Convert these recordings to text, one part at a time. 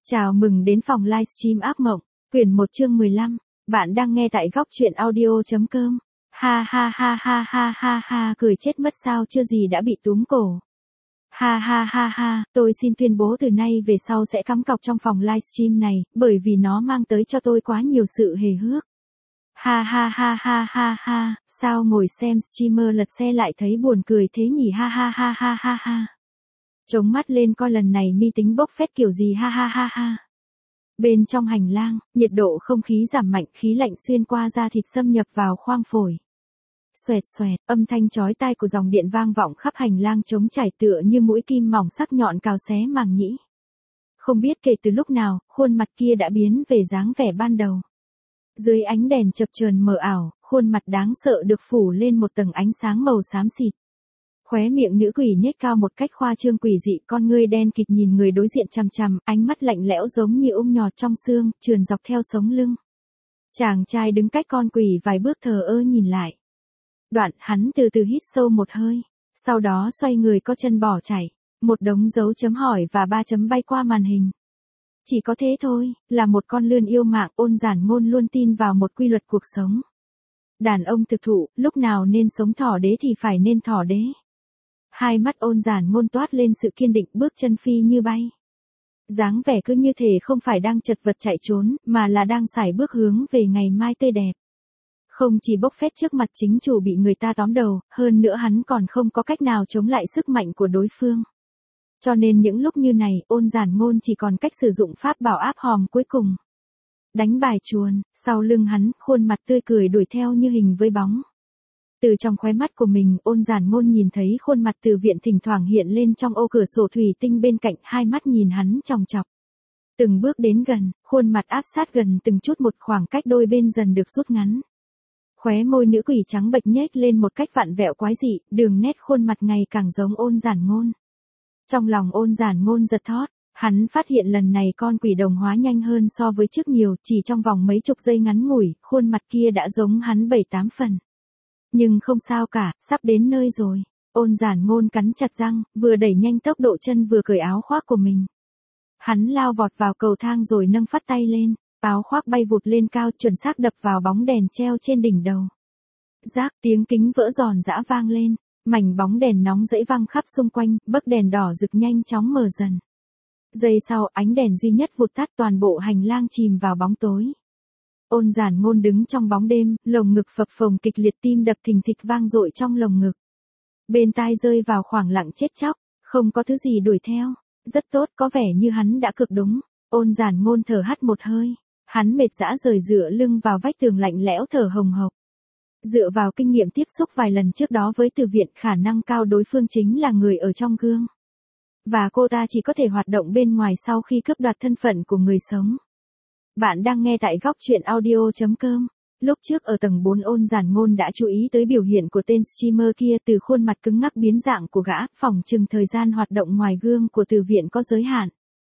Chào mừng đến phòng livestream ác mộng, quyển 1 chương 15. Bạn đang nghe tại góc truyện audio.com. Ha ha ha ha ha ha ha, cười chết mất sao chưa gì đã bị túm cổ. Ha ha ha ha, tôi xin tuyên bố từ nay về sau sẽ cắm cọc trong phòng livestream này, bởi vì nó mang tới cho tôi quá nhiều sự hề hước. Ha ha ha ha ha ha, sao ngồi xem streamer lật xe lại thấy buồn cười thế nhỉ, ha ha ha ha ha ha. Chống mắt lên coi lần này mi tính bốc phét kiểu gì, ha ha ha ha. Bên trong hành lang, nhiệt độ không khí giảm mạnh, khí lạnh xuyên qua da thịt xâm nhập vào khoang phổi. Xoẹt xoẹt, âm thanh chói tai của dòng điện vang vọng khắp hành lang trống trải tựa như mũi kim mỏng sắc nhọn cào xé màng nhĩ. Không biết kể từ lúc nào, khuôn mặt kia đã biến về dáng vẻ ban đầu. Dưới ánh đèn chập chờn mờ ảo, khuôn mặt đáng sợ được phủ lên một tầng ánh sáng màu xám xịt. Khóe miệng nữ quỷ nhếch cao một cách khoa trương quỷ dị, con ngươi đen kịt nhìn người đối diện chằm chằm, ánh mắt lạnh lẽo giống như ung nhọt trong xương, trườn dọc theo sống lưng. Chàng trai đứng cách con quỷ vài bước thờ ơ nhìn lại. Đoạn hắn từ từ hít sâu một hơi, sau đó xoay người co chân bỏ chạy, một đống dấu chấm hỏi và 3 chấm bay qua màn hình. Chỉ có thế thôi, là một con lươn yêu mạng. Ôn Giản Ngôn luôn tin vào một quy luật cuộc sống. Đàn ông thực thụ, lúc nào nên sống thỏ đế thì phải nên thỏ đế. Hai mắt Ôn Giản Ngôn toát lên sự kiên định, bước chân phi như bay. Dáng vẻ cứ như thể không phải đang chật vật chạy trốn, mà là đang sải bước hướng về ngày mai tươi đẹp. Không chỉ bốc phét trước mặt chính chủ bị người ta tóm đầu, hơn nữa hắn còn không có cách nào chống lại sức mạnh của đối phương. Cho nên những lúc như này, Ôn Giản Ngôn chỉ còn cách sử dụng pháp bảo áp hòm cuối cùng. Đánh bài chuồn, sau lưng hắn, khuôn mặt tươi cười đuổi theo như hình với bóng. Từ trong khóe mắt của mình, Ôn Giản Ngôn nhìn thấy khuôn mặt Từ Viện thỉnh thoảng hiện lên trong ô cửa sổ thủy tinh bên cạnh, hai mắt nhìn hắn chòng chọc. Từng bước đến gần, khuôn mặt áp sát gần từng chút một, khoảng cách đôi bên dần được rút ngắn. Khóe môi nữ quỷ trắng bệch nhếch lên một cách vặn vẹo quái dị, đường nét khuôn mặt ngày càng giống Ôn Giản Ngôn. Trong lòng Ôn Giản Ngôn giật thót, hắn phát hiện lần này con quỷ đồng hóa nhanh hơn so với trước nhiều, chỉ trong vòng mấy chục giây ngắn ngủi, khuôn mặt kia đã giống hắn 7-8 phần. Nhưng không sao cả, sắp đến nơi rồi. Ôn Giản Ngôn cắn chặt răng, vừa đẩy nhanh tốc độ chân vừa cởi áo khoác của mình. Hắn lao vọt vào cầu thang rồi nâng phát tay lên, áo khoác bay vụt lên cao, chuẩn xác đập vào bóng đèn treo trên đỉnh đầu. Rác, tiếng kính vỡ giòn giã vang lên, mảnh bóng đèn nóng rẫy văng khắp xung quanh, bấc đèn đỏ rực nhanh chóng mờ dần. Giây sau, ánh đèn duy nhất vụt tắt, toàn bộ hành lang chìm vào bóng tối. Ôn Giản Ngôn đứng trong bóng đêm, lồng ngực phập phồng kịch liệt, tim đập thình thịch vang dội trong lồng ngực. Bên tai rơi vào khoảng lặng chết chóc, không có thứ gì đuổi theo. Rất tốt, có vẻ như hắn đã cực đúng. Ôn Giản Ngôn thở hắt một hơi, hắn mệt dã rời dựa lưng vào vách tường lạnh lẽo thở hồng hộc. Dựa vào kinh nghiệm tiếp xúc vài lần trước đó với Từ Viện, khả năng cao đối phương chính là người ở trong gương. Và cô ta chỉ có thể hoạt động bên ngoài sau khi cướp đoạt thân phận của người sống. Bạn đang nghe tại góc truyện audio.com. Lúc trước ở tầng 4, Ôn Giản Ngôn đã chú ý tới biểu hiện của tên streamer kia, từ khuôn mặt cứng ngắc biến dạng của gã, phỏng chừng thời gian hoạt động ngoài gương của Từ Viện có giới hạn.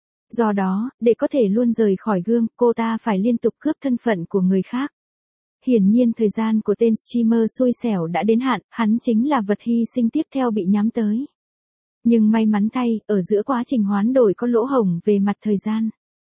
Do đó, để có thể luôn rời khỏi gương, cô ta phải liên tục cướp thân phận của người khác. Hiển nhiên thời gian của tên streamer xui xẻo đã đến hạn, hắn chính là vật hy sinh tiếp theo bị nhắm tới. Nhưng may mắn thay, ở giữa quá trình hoán đổi có lỗ hổng về mặt thời gian.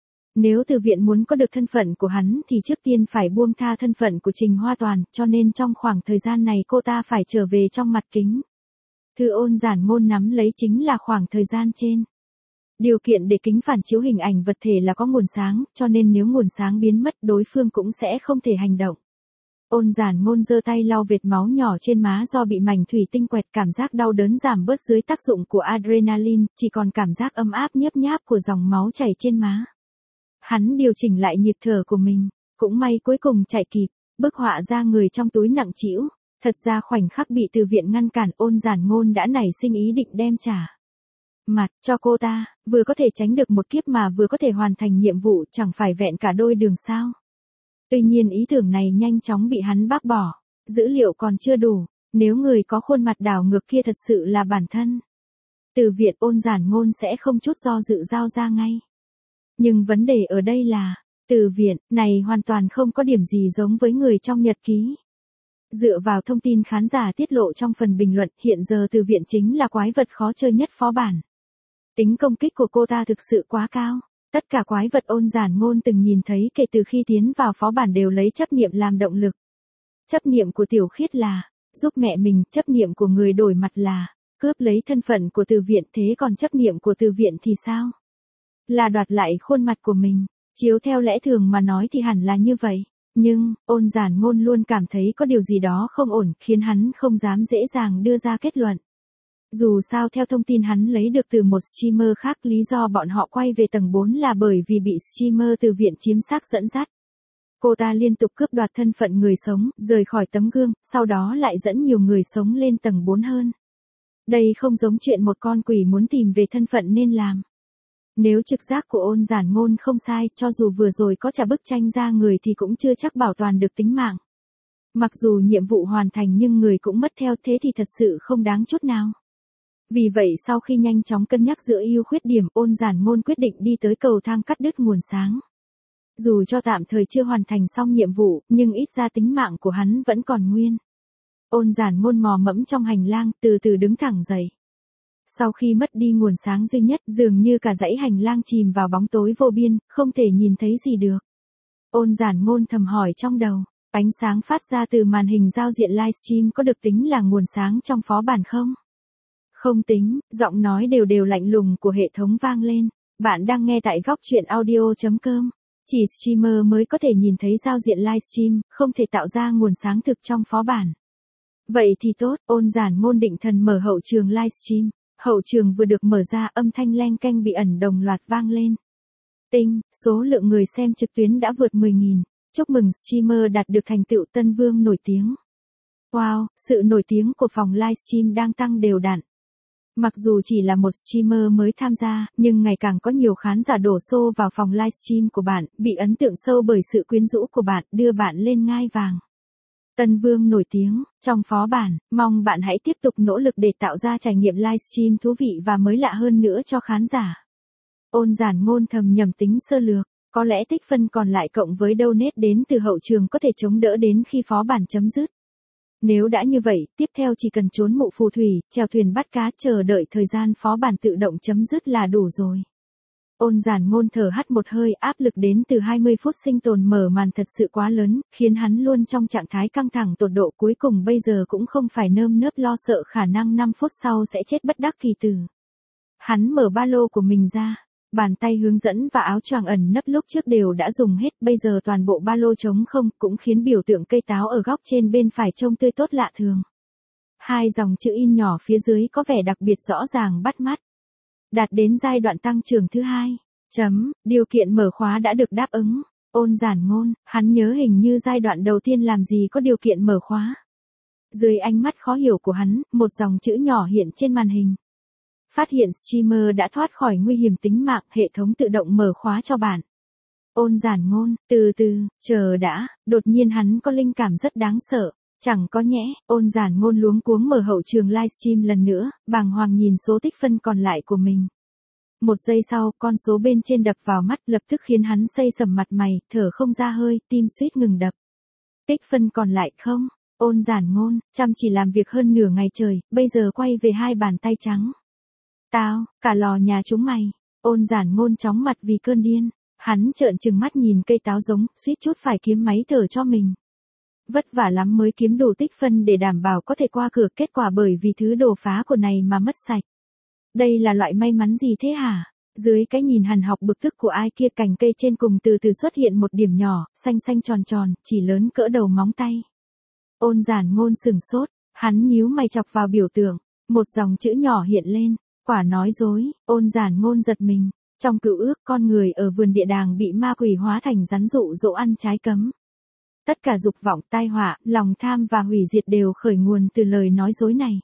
Nếu Từ Viện muốn có được thân phận của hắn thì trước tiên phải buông tha thân phận của Trình Hoa Toàn, cho nên trong khoảng thời gian này cô ta phải trở về trong mặt kính. Thứ Ôn Giản Ngôn nắm lấy chính là khoảng thời gian trên. Điều kiện để kính phản chiếu hình ảnh vật thể là có nguồn sáng, cho nên nếu nguồn sáng biến mất, đối phương cũng sẽ không thể hành động. Ôn Giản Ngôn giơ tay lau vệt máu nhỏ trên má do bị mảnh thủy tinh quẹt, cảm giác đau đớn giảm bớt dưới tác dụng của adrenaline, chỉ còn cảm giác ấm áp nhớp nháp của dòng máu chảy trên má. Hắn điều chỉnh lại nhịp thở của mình, cũng may cuối cùng chạy kịp, bức họa ra người trong túi nặng trĩu. Thật ra khoảnh khắc bị Từ Viện ngăn cản, Ôn Giản Ngôn đã nảy sinh ý định đem trả mặt cho cô ta, vừa có thể tránh được một kiếp mà vừa có thể hoàn thành nhiệm vụ, chẳng phải vẹn cả đôi đường sao. Tuy nhiên ý tưởng này nhanh chóng bị hắn bác bỏ, dữ liệu còn chưa đủ, nếu người có khuôn mặt đảo ngược kia thật sự là bản thân Từ Viện, Ôn Giản Ngôn sẽ không chút do dự giao ra ngay. Nhưng vấn đề ở đây là, Từ Viện này hoàn toàn không có điểm gì giống với người trong nhật ký. Dựa vào thông tin khán giả tiết lộ trong phần bình luận, hiện giờ Từ Viện chính là quái vật khó chơi nhất phó bản. Tính công kích của cô ta thực sự quá cao. Tất cả quái vật Ôn Giản Ngôn từng nhìn thấy kể từ khi tiến vào phó bản đều lấy chấp niệm làm động lực. Chấp niệm của Tiểu Khiết là giúp mẹ mình, chấp niệm của người đổi mặt là cướp lấy thân phận của Từ Viện, thế còn chấp niệm của Từ Viện thì sao? Là đoạt lại khuôn mặt của mình. Chiếu theo lẽ thường mà nói thì hẳn là như vậy. Nhưng, Ôn Giản Ngôn luôn cảm thấy có điều gì đó không ổn, khiến hắn không dám dễ dàng đưa ra kết luận. Dù sao theo thông tin hắn lấy được từ một streamer khác, lý do bọn họ quay về tầng 4 là bởi vì bị streamer Từ Viện chiếm xác dẫn dắt. Cô ta liên tục cướp đoạt thân phận người sống, rời khỏi tấm gương, sau đó lại dẫn nhiều người sống lên tầng 4 hơn. Đây không giống chuyện một con quỷ muốn tìm về thân phận nên làm. Nếu trực giác của Ôn Giản Ngôn không sai, cho dù vừa rồi có trả bức tranh ra người thì cũng chưa chắc bảo toàn được tính mạng. Mặc dù nhiệm vụ hoàn thành nhưng người cũng mất theo, thế thì thật sự không đáng chút nào. Vì vậy sau khi nhanh chóng cân nhắc giữa ưu khuyết điểm, Ôn Giản Ngôn quyết định đi tới cầu thang cắt đứt nguồn sáng. Dù cho tạm thời chưa hoàn thành xong nhiệm vụ, nhưng ít ra tính mạng của hắn vẫn còn nguyên. Ôn Giản Ngôn mò mẫm trong hành lang, từ từ đứng thẳng dậy. Sau khi mất đi nguồn sáng duy nhất, dường như cả dãy hành lang chìm vào bóng tối vô biên, không thể nhìn thấy gì được. Ôn Giản Ngôn thầm hỏi trong đầu, ánh sáng phát ra từ màn hình giao diện livestream có được tính là nguồn sáng trong phó bản không? Không tính, giọng nói đều đều lạnh lùng của hệ thống vang lên. Bạn đang nghe tại góc truyện audio.com. Chỉ streamer mới có thể nhìn thấy giao diện livestream, không thể tạo ra nguồn sáng thực trong phó bản. Vậy thì tốt, Ôn Giản Ngôn định thần mở hậu trường livestream. Hậu trường vừa được mở ra, âm thanh leng keng bị ẩn đồng loạt vang lên. Tinh, số lượng người xem trực tuyến đã vượt 10.000. Chúc mừng streamer đạt được thành tựu Tân Vương nổi tiếng. Wow, sự nổi tiếng của phòng livestream đang tăng đều đặn. Mặc dù chỉ là một streamer mới tham gia, nhưng ngày càng có nhiều khán giả đổ xô vào phòng livestream của bạn, bị ấn tượng sâu bởi sự quyến rũ của bạn, đưa bạn lên ngai vàng. Tân Vương nổi tiếng, trong phó bản, mong bạn hãy tiếp tục nỗ lực để tạo ra trải nghiệm livestream thú vị và mới lạ hơn nữa cho khán giả. Ôn Giản Ngôn thầm nhầm tính sơ lược, có lẽ tích phân còn lại cộng với donate đến từ hậu trường có thể chống đỡ đến khi phó bản chấm dứt. Nếu đã như vậy, tiếp theo chỉ cần trốn mụ phù thủy, chèo thuyền bắt cá, chờ đợi thời gian phó bản tự động chấm dứt là đủ rồi. Ôn Giản Ngôn thở hắt một hơi, áp lực đến từ 20 phút sinh tồn mở màn thật sự quá lớn, khiến hắn luôn trong trạng thái căng thẳng tột độ, cuối cùng bây giờ cũng không phải nơm nớp lo sợ khả năng 5 phút sau sẽ chết bất đắc kỳ tử. Hắn mở ba lô của mình ra, bàn tay hướng dẫn và áo choàng ẩn nấp lúc trước đều đã dùng hết, bây giờ toàn bộ ba lô trống không, cũng khiến biểu tượng cây táo ở góc trên bên phải trông tươi tốt lạ thường. Hai dòng chữ in nhỏ phía dưới có vẻ đặc biệt rõ ràng bắt mắt. Đạt đến giai đoạn tăng trưởng thứ 2. Điều kiện mở khóa đã được đáp ứng. Ôn Giản Ngôn, hắn nhớ hình như giai đoạn đầu tiên làm gì có điều kiện mở khóa. Dưới ánh mắt khó hiểu của hắn, một dòng chữ nhỏ hiện trên màn hình. Phát hiện streamer đã thoát khỏi nguy hiểm tính mạng, hệ thống tự động mở khóa cho bạn. Ôn Giản Ngôn, từ từ, chờ đã, đột nhiên hắn có linh cảm rất đáng sợ. Chẳng có nhẽ, Ôn Giản Ngôn luống cuống mở hậu trường livestream lần nữa, bàng hoàng nhìn số tích phân còn lại của mình. Một giây sau, con số bên trên đập vào mắt lập tức khiến hắn xây sầm mặt mày, thở không ra hơi, tim suýt ngừng đập. Tích phân còn lại không? Ôn Giản Ngôn, chăm chỉ làm việc hơn nửa ngày trời, bây giờ quay về hai bàn tay trắng. Tao, cả lò nhà chúng mày. Ôn Giản Ngôn chóng mặt vì cơn điên. Hắn trợn trừng mắt nhìn cây táo giống, suýt chút phải kiếm máy thở cho mình. Vất vả lắm mới kiếm đủ tích phân để đảm bảo có thể qua cửa, kết quả bởi vì thứ đồ phá của này mà mất sạch. Đây là loại may mắn gì thế hả? Dưới cái nhìn hằn học bực tức của ai kia, cành cây trên cùng từ từ xuất hiện một điểm nhỏ, xanh xanh tròn tròn, chỉ lớn cỡ đầu móng tay. Ôn Giản Ngôn sửng sốt, hắn nhíu mày chọc vào biểu tượng, một dòng chữ nhỏ hiện lên, quả nói dối. Ôn Giản Ngôn giật mình, trong cựu ước con người ở vườn địa đàng bị ma quỷ hóa thành rắn dụ dỗ ăn trái cấm. Tất cả dục vọng, tai họa, lòng tham và hủy diệt đều khởi nguồn từ lời nói dối này.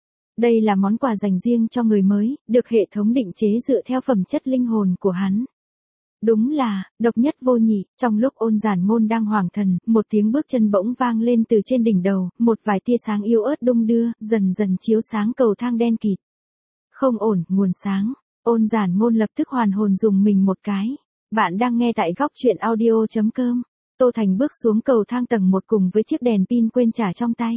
Đây là món quà dành riêng cho người mới, được hệ thống định chế dựa theo phẩm chất linh hồn của hắn. Đúng là, độc nhất vô nhị. Trong lúc Ôn Giản Ngôn đang hoảng thần, một tiếng bước chân bỗng vang lên từ trên đỉnh đầu, một vài tia sáng yếu ớt đung đưa, dần dần chiếu sáng cầu thang đen kịt. Không ổn, nguồn sáng. Ôn Giản Ngôn lập tức hoàn hồn dùng mình một cái. Bạn đang nghe tại góc truyện audio.com. Tô Thành bước xuống cầu thang tầng 1 cùng với chiếc đèn pin quên trả trong tay.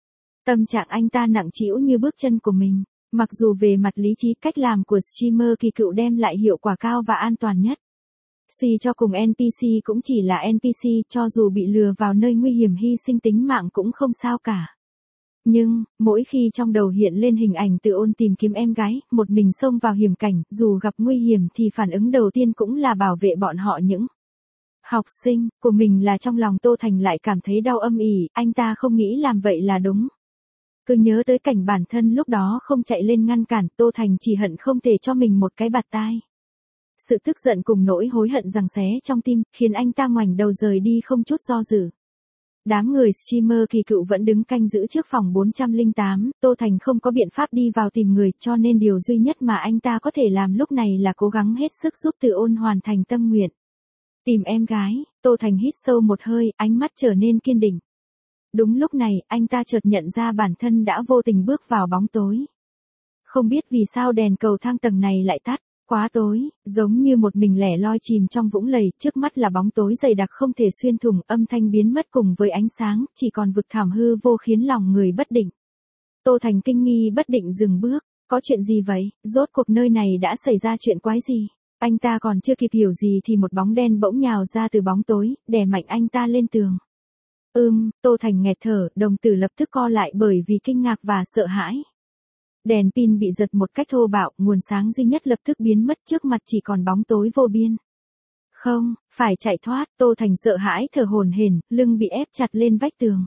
Tâm trạng anh ta nặng trĩu như bước chân của mình. Mặc dù về mặt lý trí cách làm của streamer kỳ cựu đem lại hiệu quả cao và an toàn nhất. Suy cho cùng NPC cũng chỉ là NPC, cho dù bị lừa vào nơi nguy hiểm hy sinh tính mạng cũng không sao cả. Nhưng, mỗi khi trong đầu hiện lên hình ảnh Từ Ôn tìm kiếm em gái, một mình xông vào hiểm cảnh, dù gặp nguy hiểm thì phản ứng đầu tiên cũng là bảo vệ bọn họ những học sinh của mình, là trong lòng Tô Thành lại cảm thấy đau âm ỉ, anh ta không nghĩ làm vậy là đúng. Cứ nhớ tới cảnh bản thân lúc đó không chạy lên ngăn cản, Tô Thành chỉ hận không thể cho mình một cái bạt tai. Sự tức giận cùng nỗi hối hận giằng xé trong tim, khiến anh ta ngoảnh đầu rời đi không chút do dự. Đám người streamer kỳ cựu vẫn đứng canh giữ trước phòng 408, Tô Thành không có biện pháp đi vào tìm người, cho nên điều duy nhất mà anh ta có thể làm lúc này là cố gắng hết sức giúp Từ Ôn hoàn thành tâm nguyện. Tìm em gái, Tô Thành hít sâu một hơi, ánh mắt trở nên kiên định. Đúng lúc này, anh ta chợt nhận ra bản thân đã vô tình bước vào bóng tối. Không biết vì sao đèn cầu thang tầng này lại tắt. Quá tối, giống như một mình lẻ loi chìm trong vũng lầy, trước mắt là bóng tối dày đặc không thể xuyên thủng, âm thanh biến mất cùng với ánh sáng, chỉ còn vực thẳm hư vô khiến lòng người bất định. Tô Thành kinh nghi bất định dừng bước, có chuyện gì vậy, rốt cuộc nơi này đã xảy ra chuyện quái gì? Anh ta còn chưa kịp hiểu gì thì một bóng đen bỗng nhào ra từ bóng tối, đè mạnh anh ta lên tường. Tô Thành nghẹt thở, đồng tử lập tức co lại bởi vì kinh ngạc và sợ hãi. Đèn pin bị giật một cách thô bạo, nguồn sáng duy nhất lập tức biến mất, trước mặt chỉ còn bóng tối vô biên. Không, phải chạy thoát, Tô Thành sợ hãi thở hổn hển, lưng bị ép chặt lên vách tường.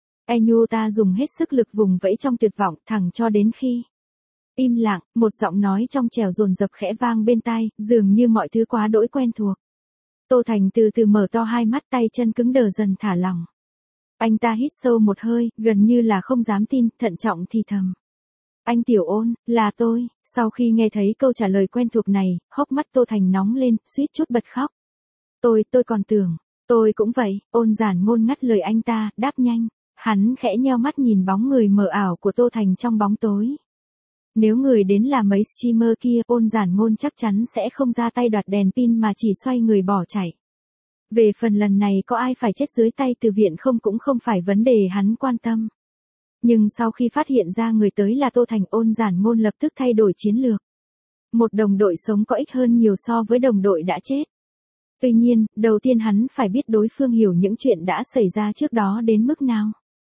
Ta dùng hết sức lực vùng vẫy trong tuyệt vọng, thẳng cho đến khi im lặng, một giọng nói trong trẻo dồn dập khẽ vang bên tai, dường như mọi thứ quá đỗi quen thuộc. Tô Thành từ từ mở to hai mắt, tay chân cứng đờ dần thả lỏng. Anh ta hít sâu một hơi, gần như là không dám tin, thận trọng thì thầm. Anh Tiểu Ôn, là tôi. Sau khi nghe thấy câu trả lời quen thuộc này, hốc mắt Tô Thành nóng lên, suýt chút bật khóc. Tôi còn tưởng, tôi cũng vậy, Ôn Giản Ngôn ngắt lời anh ta, đáp nhanh. Hắn khẽ nheo mắt nhìn bóng người mờ ảo của Tô Thành trong bóng tối. Nếu người đến là mấy streamer kia, Ôn Giản Ngôn chắc chắn sẽ không ra tay đoạt đèn pin mà chỉ xoay người bỏ chạy. Về phần lần này có ai phải chết dưới tay Từ Viện không cũng không phải vấn đề hắn quan tâm. Nhưng sau khi phát hiện ra người tới là Tô Thành, Ôn Giản Ngôn lập tức thay đổi chiến lược. Một đồng đội sống có ích hơn nhiều so với đồng đội đã chết. Tuy nhiên, đầu tiên hắn phải biết đối phương hiểu những chuyện đã xảy ra trước đó đến mức nào.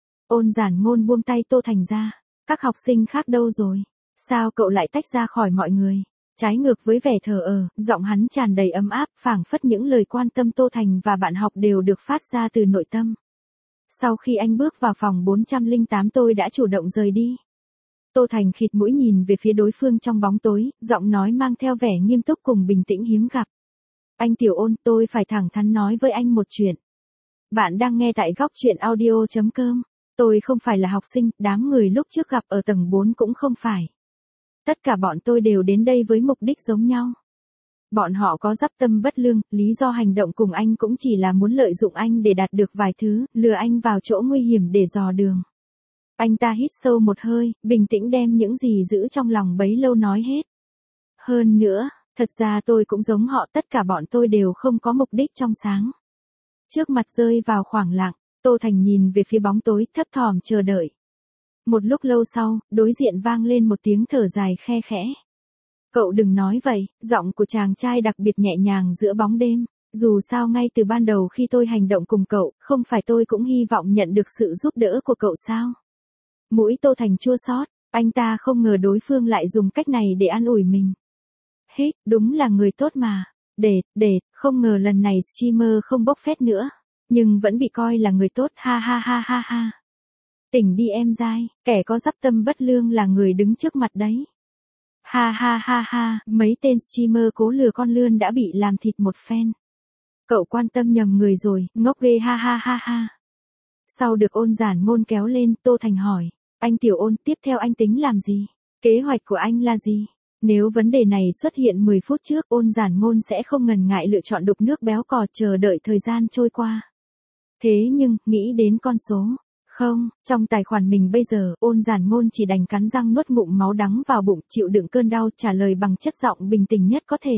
Ôn Giản Ngôn buông tay Tô Thành ra. Các học sinh khác đâu rồi? Sao cậu lại tách ra khỏi mọi người? Trái ngược với vẻ thờ ơ, giọng hắn tràn đầy ấm áp, phảng phất những lời quan tâm Tô Thành và bạn học đều được phát ra từ nội tâm. Sau khi anh bước vào phòng 408 tôi đã chủ động rời đi. Tô Thành khịt mũi nhìn về phía đối phương trong bóng tối, giọng nói mang theo vẻ nghiêm túc cùng bình tĩnh hiếm gặp. Anh Tiểu Ôn, tôi phải thẳng thắn nói với anh một chuyện. Bạn đang nghe tại góc truyện audio.com. Tôi không phải là học sinh, đám người lúc trước gặp ở tầng 4 cũng không phải. Tất cả bọn tôi đều đến đây với mục đích giống nhau. Bọn họ có dắp tâm bất lương, lý do hành động cùng anh cũng chỉ là muốn lợi dụng anh để đạt được vài thứ, lừa anh vào chỗ nguy hiểm để dò đường. Anh ta hít sâu một hơi, bình tĩnh đem những gì giữ trong lòng bấy lâu nói hết. Hơn nữa, thật ra tôi cũng giống họ, tất cả bọn tôi đều không có mục đích trong sáng. Trước mặt rơi vào khoảng lặng, Tô Thành nhìn về phía bóng tối, thấp thỏm chờ đợi. Một lúc lâu sau, đối diện vang lên một tiếng thở dài khe khẽ. Cậu đừng nói vậy, giọng của chàng trai đặc biệt nhẹ nhàng giữa bóng đêm. Dù sao ngay từ ban đầu khi tôi hành động cùng cậu, không phải tôi cũng hy vọng nhận được sự giúp đỡ của cậu sao? Mũi Tô Thành chua xót, anh ta không ngờ đối phương lại dùng cách này để an ủi mình. Hết, đúng là người tốt mà. Không ngờ lần này streamer không bốc phét nữa. Nhưng vẫn bị coi là người tốt, ha ha ha ha ha. Tỉnh đi em dai, kẻ có dắp tâm bất lương là người đứng trước mặt đấy. Ha ha ha ha, mấy tên streamer cố lừa con lươn đã bị làm thịt một phen. Cậu quan tâm nhầm người rồi, ngốc ghê ha ha ha ha. Sau được Ôn Giản Ngôn kéo lên, Tô Thành hỏi, anh Tiểu Ôn, tiếp theo anh tính làm gì? Kế hoạch của anh là gì? Nếu vấn đề này xuất hiện 10 phút trước, Ôn Giản Ngôn sẽ không ngần ngại lựa chọn đục nước béo cò chờ đợi thời gian trôi qua. Thế nhưng, nghĩ đến con số. Không, trong tài khoản mình bây giờ, Ôn Giản Ngôn chỉ đành cắn răng nuốt ngụm máu đắng vào bụng, chịu đựng cơn đau, trả lời bằng chất giọng bình tĩnh nhất có thể.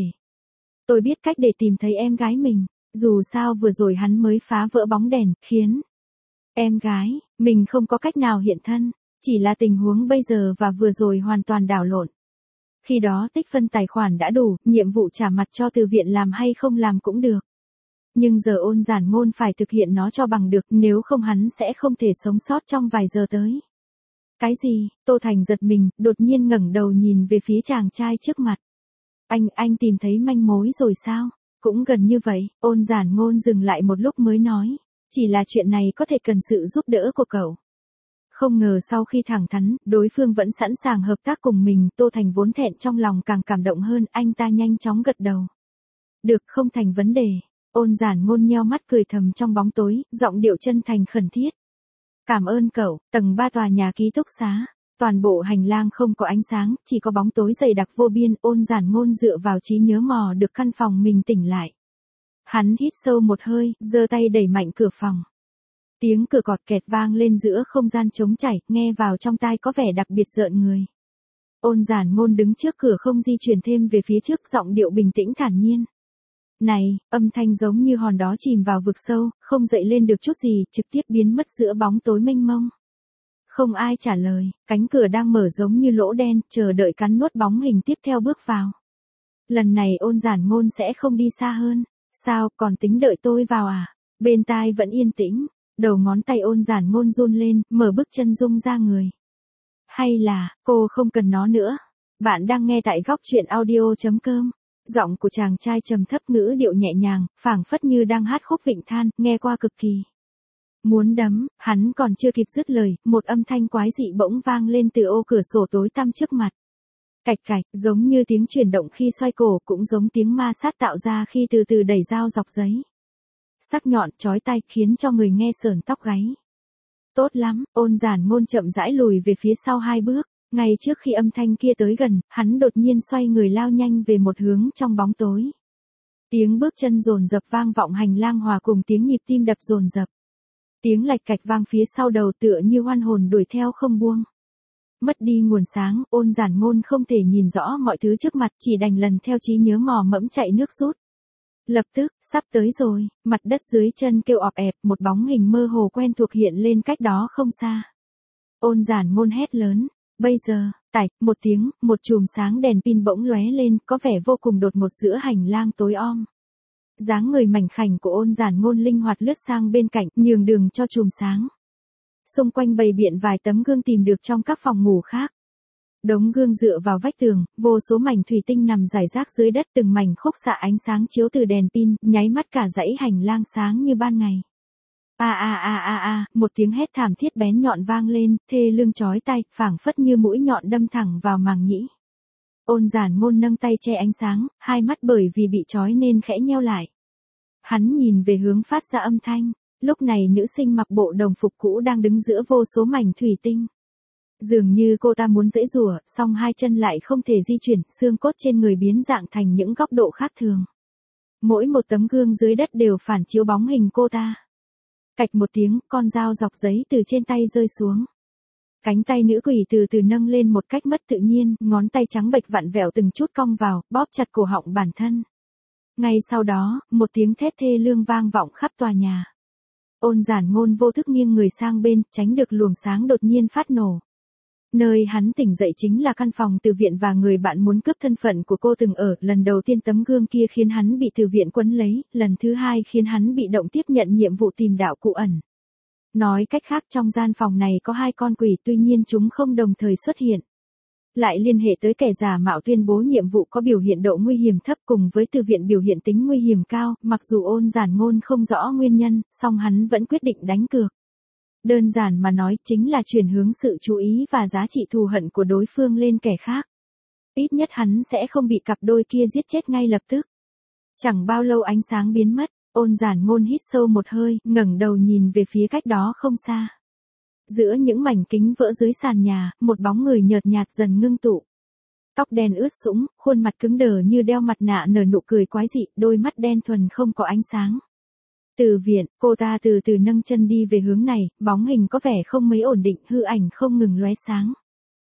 Tôi biết cách để tìm thấy em gái mình, dù sao vừa rồi hắn mới phá vỡ bóng đèn, khiến em gái, mình không có cách nào hiện thân, chỉ là tình huống bây giờ và vừa rồi hoàn toàn đảo lộn. Khi đó tích phân tài khoản đã đủ, nhiệm vụ trả mặt cho từ viện làm hay không làm cũng được. Nhưng giờ Ôn Giản Ngôn phải thực hiện nó cho bằng được, nếu không hắn sẽ không thể sống sót trong vài giờ tới. Cái gì? Tô Thành giật mình, đột nhiên ngẩng đầu nhìn về phía chàng trai trước mặt. Anh tìm thấy manh mối rồi sao? Cũng gần như vậy, Ôn Giản Ngôn dừng lại một lúc mới nói. Chỉ là chuyện này có thể cần sự giúp đỡ của cậu. Không ngờ sau khi thẳng thắn, đối phương vẫn sẵn sàng hợp tác cùng mình, Tô Thành vốn thẹn trong lòng càng cảm động hơn, anh ta nhanh chóng gật đầu. Được, không thành vấn đề. Ôn Giản Ngôn nheo mắt cười thầm trong bóng tối, giọng điệu chân thành khẩn thiết. Cảm ơn cậu. Tầng 3 tòa nhà ký túc xá. Toàn bộ hành lang không có ánh sáng, chỉ có bóng tối dày đặc vô biên. Ôn Giản Ngôn dựa vào trí nhớ mò được căn phòng mình tỉnh lại. Hắn hít sâu một hơi, giơ tay đẩy mạnh cửa phòng. Tiếng cửa cọt kẹt vang lên giữa không gian trống trải, nghe vào trong tai có vẻ đặc biệt rợn người. Ôn Giản Ngôn đứng trước cửa không di chuyển thêm về phía trước, giọng điệu bình tĩnh thản nhiên. Này, âm thanh giống như hòn đá chìm vào vực sâu, không dậy lên được chút gì, trực tiếp biến mất giữa bóng tối mênh mông. Không ai trả lời, cánh cửa đang mở giống như lỗ đen, chờ đợi cắn nuốt bóng hình tiếp theo bước vào. Lần này Ôn Giản Ngôn sẽ không đi xa hơn. Sao, còn tính đợi tôi vào à? Bên tai vẫn yên tĩnh, đầu ngón tay Ôn Giản Ngôn run lên, mở bước chân dung ra người. Hay là, cô không cần nó nữa. Bạn đang nghe tại góc truyện audio.com. Giọng của chàng trai trầm thấp, ngữ điệu nhẹ nhàng, phảng phất như đang hát khúc vịnh than, nghe qua cực kỳ. Muốn đấm, hắn còn chưa kịp dứt lời, một âm thanh quái dị bỗng vang lên từ ô cửa sổ tối tăm trước mặt. Cạch cạch, giống như tiếng chuyển động khi xoay cổ, cũng giống tiếng ma sát tạo ra khi từ từ đẩy dao dọc giấy. Sắc nhọn, chói tai, khiến cho người nghe sởn tóc gáy. Tốt lắm, Ôn Giản Ngôn chậm rãi lùi về phía sau 2 bước. Ngay trước khi âm thanh kia tới gần, hắn đột nhiên xoay người lao nhanh về một hướng trong bóng tối. Tiếng bước chân dồn dập vang vọng hành lang hòa cùng tiếng nhịp tim đập dồn dập. Tiếng lạch cạch vang phía sau đầu tựa như oan hồn đuổi theo không buông. Mất đi nguồn sáng, Ôn Giản Ngôn không thể nhìn rõ mọi thứ trước mặt, chỉ đành lần theo trí nhớ mò mẫm chạy nước rút. Lập tức, sắp tới rồi, mặt đất dưới chân kêu ọp ẹp, một bóng hình mơ hồ quen thuộc hiện lên cách đó không xa. Ôn Giản Ngôn hét lớn. Bây giờ, tạch, một tiếng, một chùm sáng đèn pin bỗng lóe lên, có vẻ vô cùng đột ngột giữa hành lang tối om. Dáng người mảnh khảnh của Ôn Giản Ngôn linh hoạt lướt sang bên cạnh, nhường đường cho chùm sáng. Xung quanh bày biện vài tấm gương tìm được trong các phòng ngủ khác. Đống gương dựa vào vách tường, vô số mảnh thủy tinh nằm rải rác dưới đất, từng mảnh khúc xạ ánh sáng chiếu từ đèn pin, nháy mắt cả dãy hành lang sáng như ban ngày. Một tiếng hét thảm thiết bén nhọn vang lên, thê lương chói tai, phảng phất như mũi nhọn đâm thẳng vào màng nhĩ. Ôn Giản Ngôn nâng tay che ánh sáng, hai mắt bởi vì bị chói nên khẽ nheo lại. Hắn nhìn về hướng phát ra âm thanh, lúc này nữ sinh mặc bộ đồng phục cũ đang đứng giữa vô số mảnh thủy tinh. Dường như cô ta muốn giãy giụa, song hai chân lại không thể di chuyển, xương cốt trên người biến dạng thành những góc độ khác thường. Mỗi một tấm gương dưới đất đều phản chiếu bóng hình cô ta. Cạch một tiếng, con dao dọc giấy từ trên tay rơi xuống. Cánh tay nữ quỷ từ từ nâng lên một cách mất tự nhiên, ngón tay trắng bệch vặn vẹo từng chút cong vào, bóp chặt cổ họng bản thân. Ngay sau đó, một tiếng thét thê lương vang vọng khắp tòa nhà. Ôn Giản Ngôn vô thức nghiêng người sang bên, tránh được luồng sáng đột nhiên phát nổ. Nơi hắn tỉnh dậy chính là căn phòng từ viện và người bạn muốn cướp thân phận của cô từng ở. Lần đầu tiên tấm gương kia khiến hắn bị từ viện quấn lấy, lần thứ hai khiến hắn bị động tiếp nhận nhiệm vụ tìm đạo cụ ẩn. Nói cách khác, trong gian phòng này có 2 con quỷ, tuy nhiên chúng không đồng thời xuất hiện. Lại liên hệ tới kẻ giả mạo tuyên bố nhiệm vụ có biểu hiện độ nguy hiểm thấp cùng với từ viện biểu hiện tính nguy hiểm cao, mặc dù Ôn Giản Ngôn không rõ nguyên nhân, song hắn vẫn quyết định đánh cược. Đơn giản mà nói chính là chuyển hướng sự chú ý và giá trị thù hận của đối phương lên kẻ khác. Ít nhất hắn sẽ không bị cặp đôi kia giết chết ngay lập tức. Chẳng bao lâu ánh sáng biến mất, Ôn Giản Ngôn hít sâu một hơi, ngẩng đầu nhìn về phía cách đó không xa. Giữa những mảnh kính vỡ dưới sàn nhà, một bóng người nhợt nhạt dần ngưng tụ. Tóc đen ướt sũng, khuôn mặt cứng đờ như đeo mặt nạ, nở nụ cười quái dị, đôi mắt đen thuần không có ánh sáng. Từ viện, cô ta từ từ nâng chân đi về hướng này, bóng hình có vẻ không mấy ổn định, hư ảnh không ngừng lóe sáng.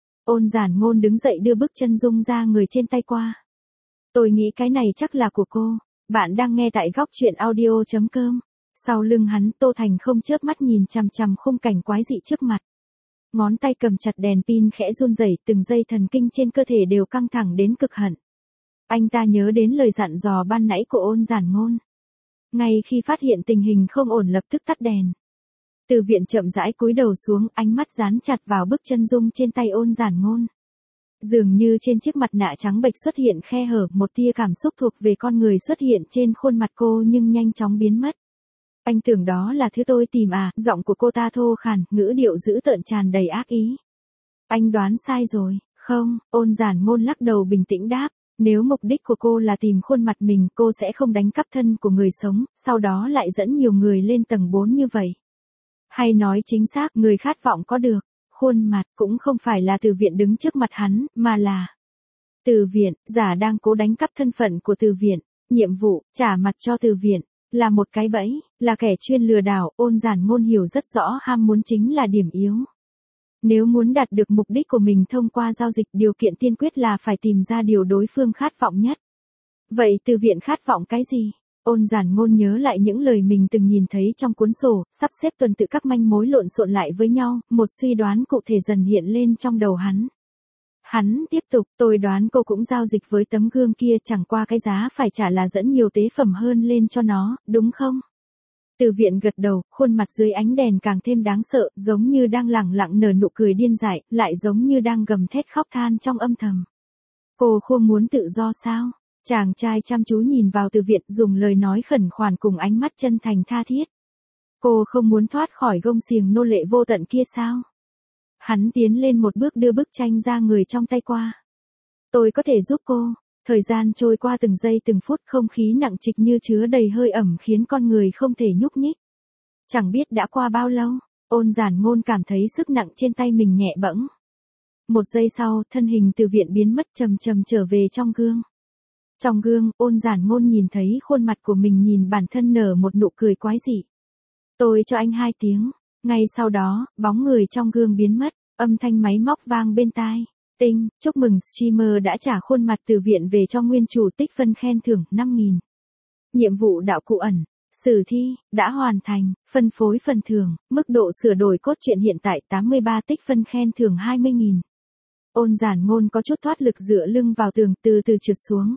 Ôn Giản Ngôn đứng dậy đưa bước chân dung ra người trên tay qua. Tôi nghĩ cái này chắc là của cô. Bạn đang nghe tại góc truyện audio.com. Sau lưng hắn, Tô Thành không chớp mắt nhìn chằm chằm khung cảnh quái dị trước mặt. Ngón tay cầm chặt đèn pin khẽ run rẩy, từng dây thần kinh trên cơ thể đều căng thẳng đến cực hạn. Anh ta nhớ đến lời dặn dò ban nãy của Ôn Giản Ngôn. Ngay khi phát hiện tình hình không ổn lập tức tắt đèn. Từ Viện chậm rãi cúi đầu xuống, ánh mắt dán chặt vào bức chân dung trên tay Ôn Giản Ngôn. Dường như trên chiếc mặt nạ trắng bệch xuất hiện khe hở, một tia cảm xúc thuộc về con người xuất hiện trên khuôn mặt cô nhưng nhanh chóng biến mất. Anh tưởng đó là thứ tôi tìm à, giọng của cô ta thô khàn, ngữ điệu dữ tợn tràn đầy ác ý. Anh đoán sai rồi, không, Ôn Giản Ngôn lắc đầu bình tĩnh đáp. Nếu mục đích của cô là tìm khuôn mặt mình, cô sẽ không đánh cắp thân của người sống, sau đó lại dẫn nhiều người lên tầng 4 như vậy. Hay nói chính xác, người khát vọng có được khuôn mặt cũng không phải là Từ Viện đứng trước mặt hắn, mà là Từ Viện, giả đang cố đánh cắp thân phận của Từ Viện. Nhiệm vụ, trả mặt cho Từ Viện, là một cái bẫy, là kẻ chuyên lừa đảo. Ôn Giản Ngôn hiểu rất rõ ham muốn chính là điểm yếu. Nếu muốn đạt được mục đích của mình thông qua giao dịch, điều kiện tiên quyết là phải tìm ra điều đối phương khát vọng nhất. Vậy Từ Viện khát vọng cái gì? Ôn Giản Ngôn nhớ lại những lời mình từng nhìn thấy trong cuốn sổ, sắp xếp tuần tự các manh mối lộn xộn lại với nhau, một suy đoán cụ thể dần hiện lên trong đầu hắn. Hắn tiếp tục, tôi đoán cô cũng giao dịch với tấm gương kia, chẳng qua cái giá phải trả là dẫn nhiều tế phẩm hơn lên cho nó, đúng không? Từ Viện gật đầu, khuôn mặt dưới ánh đèn càng thêm đáng sợ, giống như đang lẳng lặng nở nụ cười điên dại, lại giống như đang gầm thét khóc than trong âm thầm. Cô không muốn tự do sao? Chàng trai chăm chú nhìn vào Từ Viện, dùng lời nói khẩn khoản cùng ánh mắt chân thành tha thiết. Cô không muốn thoát khỏi gông xiềng nô lệ vô tận kia sao? Hắn tiến lên một bước đưa bức tranh ra người trong tay qua. Tôi có thể giúp cô. Thời gian trôi qua từng giây từng phút, không khí nặng trịch như chứa đầy hơi ẩm khiến con người không thể nhúc nhích. Chẳng biết đã qua bao lâu, Ôn Giản Ngôn cảm thấy sức nặng trên tay mình nhẹ bẫng. Một giây sau, thân hình Từ Viện biến mất, chậm chậm trở về trong gương. Trong gương, Ôn Giản Ngôn nhìn thấy khuôn mặt của mình, nhìn bản thân nở một nụ cười quái dị. Tôi cho anh 2 tiếng. Ngay sau đó, bóng người trong gương biến mất, âm thanh máy móc vang bên tai. Tinh, chúc mừng streamer đã trả khuôn mặt Từ Viện về cho nguyên chủ, tích phân khen thưởng 5.000. Nhiệm vụ đạo cụ ẩn, sử thi, đã hoàn thành, phân phối phần thưởng, mức độ sửa đổi cốt truyện hiện tại 83, tích phân khen thưởng 20.000. Ôn Giản Ngôn có chút thoát lực, dựa lưng vào tường, từ từ trượt xuống.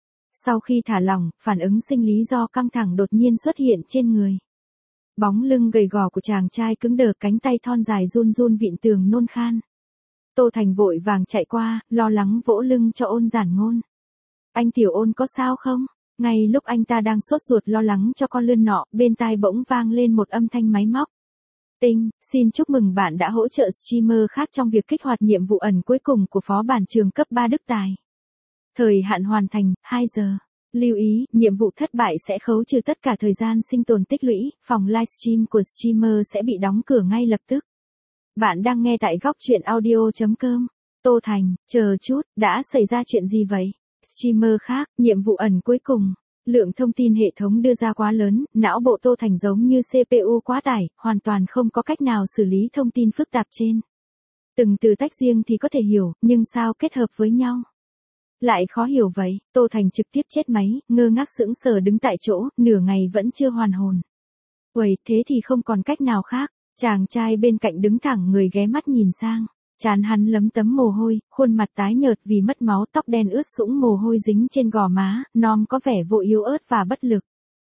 Sau khi thả lỏng, phản ứng sinh lý do căng thẳng đột nhiên xuất hiện trên người. Bóng lưng gầy gò của chàng trai cứng đờ, cánh tay thon dài run run vịn tường nôn khan. Tô Thành vội vàng chạy qua, lo lắng vỗ lưng cho Ôn Giản Ngôn. Anh Tiểu Ôn có sao không? Ngay lúc anh ta đang sốt ruột lo lắng cho con lươn nọ, bên tai bỗng vang lên một âm thanh máy móc. Tinh, xin chúc mừng bạn đã hỗ trợ streamer khác trong việc kích hoạt nhiệm vụ ẩn cuối cùng của phó bản trường cấp 3 Đức Tài. Thời hạn hoàn thành, 2 giờ. Lưu ý, nhiệm vụ thất bại sẽ khấu trừ tất cả thời gian sinh tồn tích lũy, phòng livestream của streamer sẽ bị đóng cửa ngay lập tức. Bạn đang nghe tại góc truyện audio.com. Tô Thành, chờ chút, đã xảy ra chuyện gì vậy? Streamer khác, nhiệm vụ ẩn cuối cùng. Lượng thông tin hệ thống đưa ra quá lớn, não bộ Tô Thành giống như CPU quá tải, hoàn toàn không có cách nào xử lý thông tin phức tạp trên. Từng từ tách riêng thì có thể hiểu, nhưng sao kết hợp với nhau? Lại khó hiểu vậy. Tô Thành trực tiếp chết máy, ngơ ngác sững sờ đứng tại chỗ, nửa ngày vẫn chưa hoàn hồn. Uầy, thế thì không còn cách nào khác. Chàng trai bên cạnh đứng thẳng người, ghé mắt nhìn sang. Trán hắn lấm tấm mồ hôi, khuôn mặt tái nhợt vì mất máu, tóc đen ướt sũng, mồ hôi dính trên gò má, nom có vẻ vô yếu ớt và bất lực.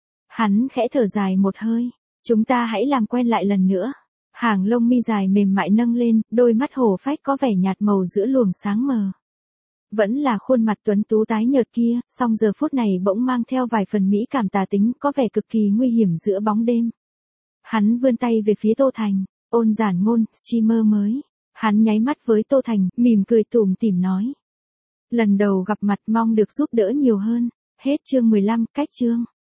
Hắn khẽ thở dài một hơi. Chúng ta hãy làm quen lại lần nữa. Hàng lông mi dài mềm mại nâng lên, đôi mắt hổ phách có vẻ nhạt màu giữa luồng sáng mờ. Vẫn là khuôn mặt tuấn tú tái nhợt kia, song giờ phút này bỗng mang theo vài phần mỹ cảm tà tính, có vẻ cực kỳ nguy hiểm giữa bóng đêm. Hắn vươn tay về phía Tô Thành. Ôn Giản Ngôn, streamer mới. Hắn nháy mắt với Tô Thành, mỉm cười tủm tỉm nói. Lần đầu gặp mặt, mong được giúp đỡ nhiều hơn. Hết chương 15, cách chương.